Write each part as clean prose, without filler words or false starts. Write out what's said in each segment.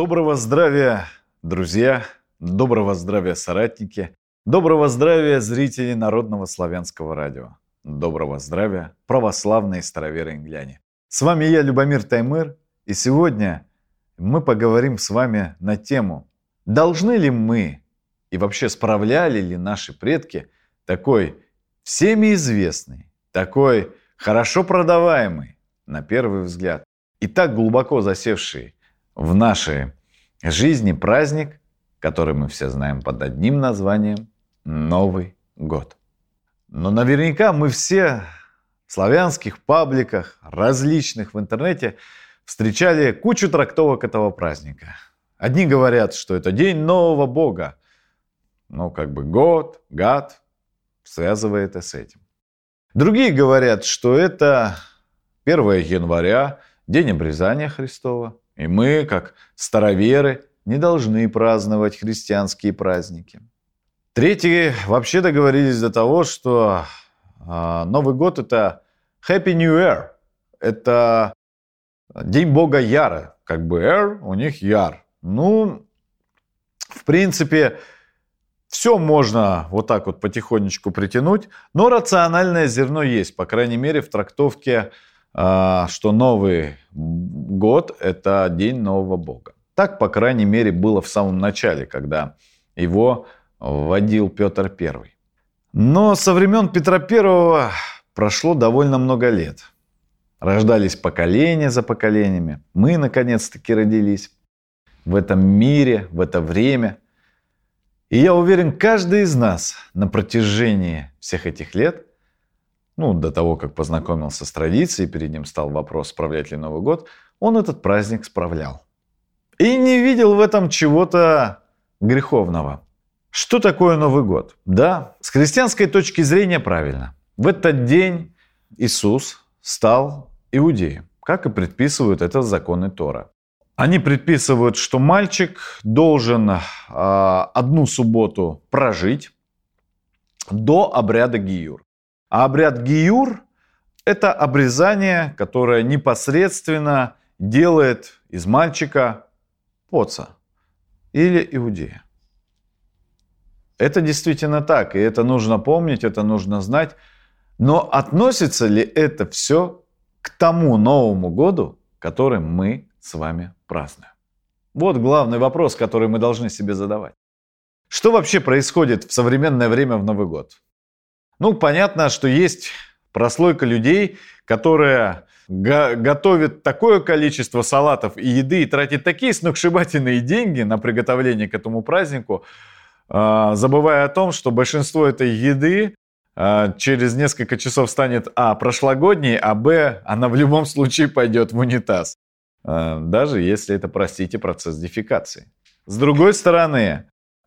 Доброго здравия, друзья! Доброго здравия, соратники! Доброго здравия, зрители Народного славянского радио! Доброго здравия, православные староверы-ингляне! С вами я, Любомир Таймыр, и сегодня мы поговорим с вами на тему, должны ли мы и вообще справляли ли наши предки такой всеми известный, такой хорошо продаваемый, на первый взгляд, и так глубоко засевший в нашей жизни праздник, который мы все знаем под одним названием Новый год. Но наверняка мы все в славянских пабликах, различных в интернете, встречали кучу трактовок этого праздника. Одни говорят, что это день нового бога. год, гад, связывая это с этим. Другие говорят, что это 1 января, день обрезания Христова. И мы, как староверы, не должны праздновать христианские праздники. Третьи вообще договорились до того, что Новый год – это Happy New Year. Это день бога Яра. Air, у них Яр. В принципе, все можно вот так вот потихонечку притянуть, но рациональное зерно есть, по крайней мере, в трактовке, что Новый год – это день нового бога. Так, по крайней мере, было в самом начале, когда его вводил Петр I. Но со времен Петра I прошло довольно много лет. Рождались поколения за поколениями. Мы, наконец-таки, родились в этом мире, в это время. И я уверен, каждый из нас на протяжении всех этих лет, до того, как познакомился с традицией, перед ним стал вопрос, справлять ли Новый год, он этот праздник справлял. И не видел в этом чего-то греховного. Что такое Новый год? Да, с христианской точки зрения правильно. В этот день Иисус стал иудеем, как и предписывают это законы Тора. Они предписывают, что мальчик должен одну субботу прожить до обряда гиюр. А обряд гиюр – это обрезание, которое непосредственно делает из мальчика поца или иудея. Это действительно так, и это нужно помнить, это нужно знать. Но относится ли это все к тому Новому году, который мы с вами празднуем? Вот главный вопрос, который мы должны себе задавать. Что вообще происходит в современное время в Новый год? Понятно, что есть прослойка людей, которая готовит такое количество салатов и еды и тратит такие сногсшибательные деньги на приготовление к этому празднику, забывая о том, что большинство этой еды через несколько часов станет прошлогодней, б, она в любом случае пойдет в унитаз. Даже если это, простите, процесс дефекации. С другой стороны,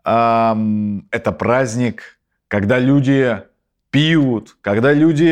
это праздник, когда люди пьют, когда люди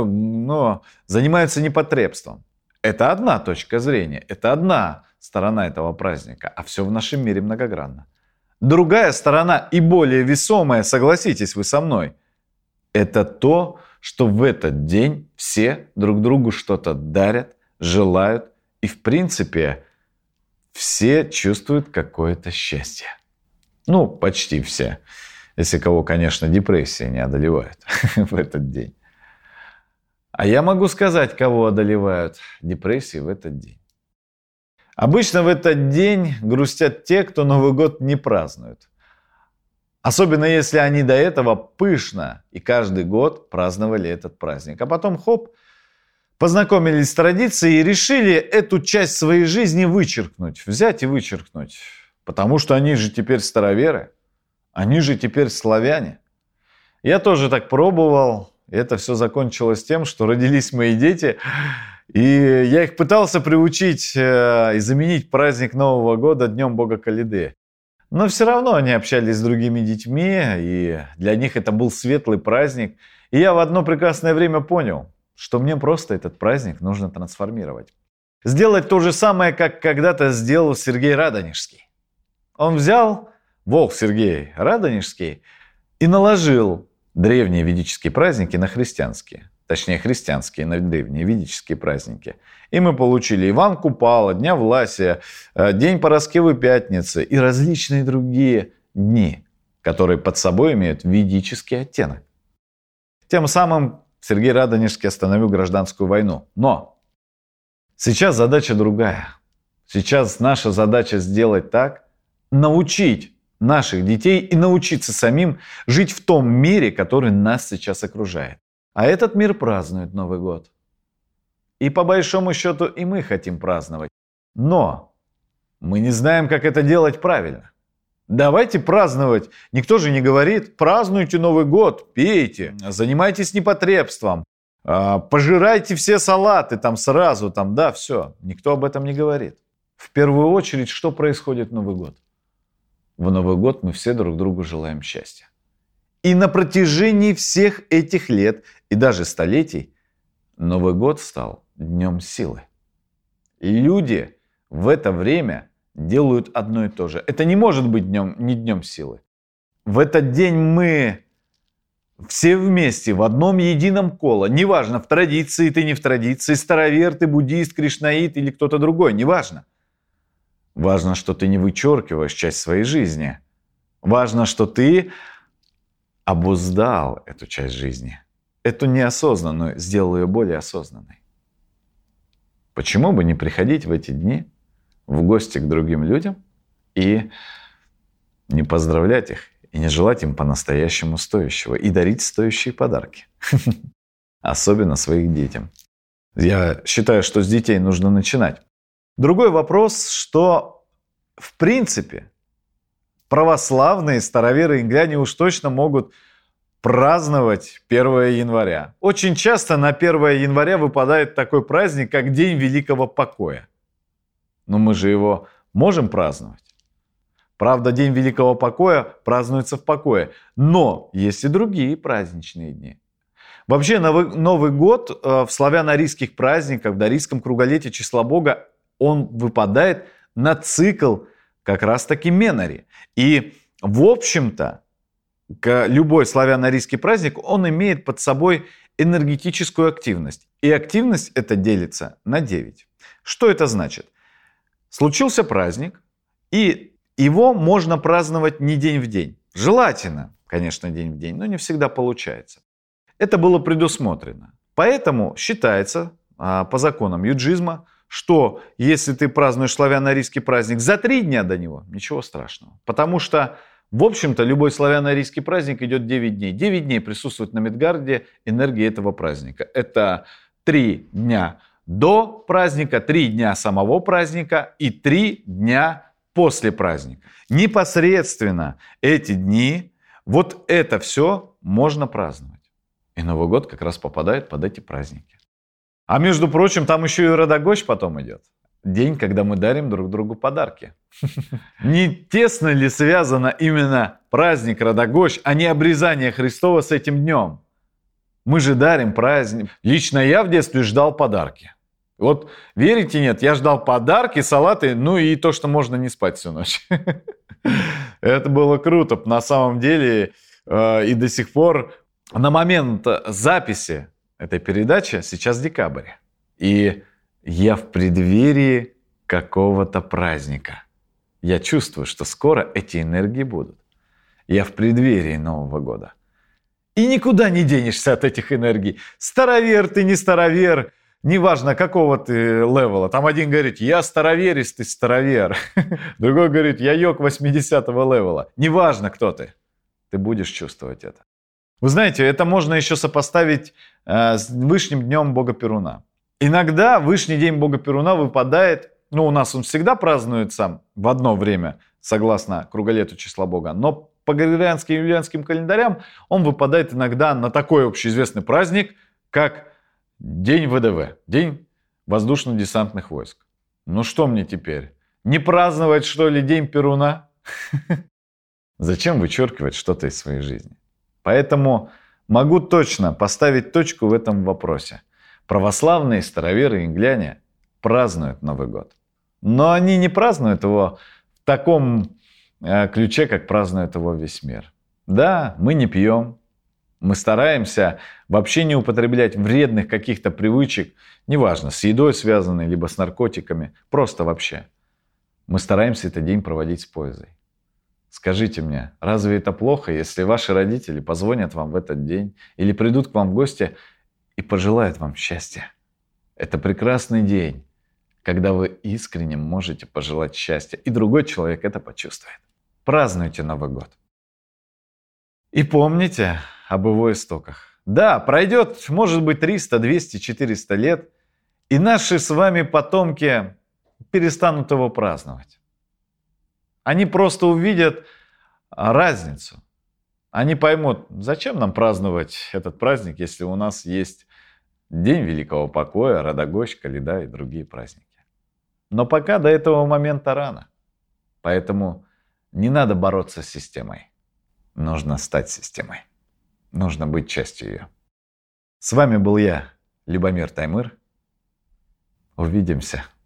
занимаются непотребством. Это одна точка зрения, это одна сторона этого праздника, а все в нашем мире многогранно. Другая сторона и более весомая, согласитесь вы со мной, это то, что в этот день все друг другу что-то дарят, желают, и в принципе все чувствуют какое-то счастье. Почти все. Если кого, конечно, депрессия не одолевает в этот день. А я могу сказать, кого одолевают депрессии в этот день. Обычно в этот день грустят те, кто Новый год не празднует. Особенно если они до этого пышно и каждый год праздновали этот праздник. А потом, познакомились с традицией и решили эту часть своей жизни вычеркнуть. Взять и вычеркнуть. Потому что они же теперь староверы. Они же теперь славяне. Я тоже так пробовал. И это все закончилось тем, что родились мои дети. И я их пытался приучить и заменить праздник Нового года Днем Бога Калиды. Но все равно они общались с другими детьми. И для них это был светлый праздник. И я в одно прекрасное время понял, что мне просто этот праздник нужно трансформировать. Сделать то же самое, как когда-то сделал Сергей Радонежский. Он взял... Волк Сергей Радонежский и наложил древние ведические праздники на христианские. точнее христианские, древние ведические праздники. И мы получили Иван Купала, Дня Власия, День Параскевы Пятницы и различные другие дни, которые под собой имеют ведический оттенок. Тем самым Сергей Радонежский остановил гражданскую войну. Но сейчас задача другая. Сейчас наша задача сделать так, научить наших детей и научиться самим жить в том мире, который нас сейчас окружает. А этот мир празднует Новый год. И по большому счету и мы хотим праздновать. Но мы не знаем, как это делать правильно. Давайте праздновать. Никто же не говорит: празднуйте Новый год, пейте, занимайтесь непотребством, пожирайте все салаты там сразу, там, да, все. Никто об этом не говорит. В первую очередь, что происходит в Новый год? В Новый год мы все друг другу желаем счастья. И на протяжении всех этих лет и даже столетий Новый год стал днем силы. И люди в это время делают одно и то же. Это не может быть не днем силы. В этот день мы все вместе, в одном едином коло. Неважно, в традиции ты, не в традиции, старовер ты, буддист, кришнаит или кто-то другой. Неважно. Важно, что ты не вычеркиваешь часть своей жизни. Важно, что ты обуздал эту часть жизни. Эту неосознанную, сделал ее более осознанной. Почему бы не приходить в эти дни в гости к другим людям и не поздравлять их, и не желать им по-настоящему стоящего, и дарить стоящие подарки. Особенно своим детям. Я считаю, что с детей нужно начинать. Другой вопрос, что в принципе православные староверы и ингляне уж точно могут праздновать 1 января. Очень часто на 1 января выпадает такой праздник, как День Великого Покоя. Но мы же его можем праздновать. Правда, День Великого Покоя празднуется в покое. Но есть и другие праздничные дни. Вообще Новый год в славяно-арийских праздниках, в дарийском круголетии числа Бога, он выпадает на цикл как раз-таки Менари. И, в общем-то, любой славяно-арийский праздник, он имеет под собой энергетическую активность. И активность эта делится на 9. Что это значит? Случился праздник, и его можно праздновать не день в день. Желательно, конечно, день в день, но не всегда получается. Это было предусмотрено. Поэтому считается по законам юджизма, что если ты празднуешь славяно-арийский праздник за 3 дня до него, ничего страшного. Потому что, в общем-то, любой славяно-арийский праздник идет 9 дней. 9 дней присутствует на Мидгарде энергия этого праздника. Это 3 дня до праздника, 3 дня самого праздника и 3 дня после праздника. Непосредственно эти дни, вот это все можно праздновать. И Новый год как раз попадает под эти праздники. А между прочим, там еще и Радогощ потом идет. День, когда мы дарим друг другу подарки. Не тесно ли связано именно праздник Радогощ, а не обрезание Христова с этим днем? Мы же дарим праздник. Лично я в детстве ждал подарки. Вот верите, нет, я ждал подарки, салаты, ну и то, что можно не спать всю ночь. Это было круто. На самом деле и до сих пор на момент записи этой передачи сейчас декабрь. И я в преддверии какого-то праздника. Я чувствую, что скоро эти энергии будут. Я в преддверии Нового года. И никуда не денешься от этих энергий. Старовер ты, не старовер. Неважно, какого ты левела. Там один говорит: я староверистый старовер. Другой говорит: я йог 80-го левела. Неважно, кто ты. Ты будешь чувствовать это. Вы знаете, это можно еще сопоставить с Вышним днем Бога Перуна. Иногда Вышний день Бога Перуна выпадает, у нас он всегда празднуется в одно время, согласно круголету числа Бога, но по григорианским и юлианским календарям он выпадает иногда на такой общеизвестный праздник, как День ВДВ, День воздушно-десантных войск. Ну что мне теперь? Не праздновать, что ли, День Перуна? Зачем вычеркивать что-то из своей жизни? Поэтому могу точно поставить точку в этом вопросе. Православные староверы и ингляне празднуют Новый год. Но они не празднуют его в таком ключе, как празднует его весь мир. Да, мы не пьем, Мы стараемся вообще не употреблять вредных каких-то привычек, неважно, с едой связанные, либо с наркотиками, просто вообще. Мы стараемся этот день проводить с пользой. Скажите мне, разве это плохо, если ваши родители позвонят вам в этот день или придут к вам в гости и пожелают вам счастья? Это прекрасный день, когда вы искренне можете пожелать счастья, и другой человек это почувствует. Празднуйте Новый год. И помните об его истоках. Да, пройдет, может быть, 300, 200, 400 лет, и наши с вами потомки перестанут его праздновать. Они просто увидят разницу. Они поймут, зачем нам праздновать этот праздник, если у нас есть День Великого Покоя, Родогощ, Коляда и другие праздники. Но пока до этого момента рано. Поэтому не надо бороться с системой. Нужно стать системой. Нужно быть частью ее. С вами был я, Любомир Таймыр. Увидимся.